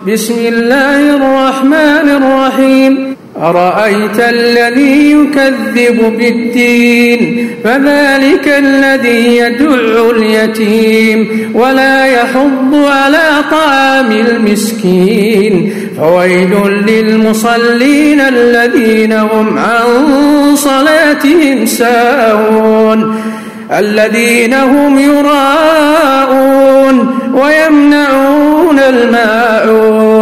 بسم الله الرحمن الرحيم أرأيت الذي يكذب بالدين فذلك الذي يدع اليتيم ولا يحض على طعام المسكين فويل للمصلين الذين هم عن صلاتهم ساهون الذين هم يراءون ويمنعون الماعون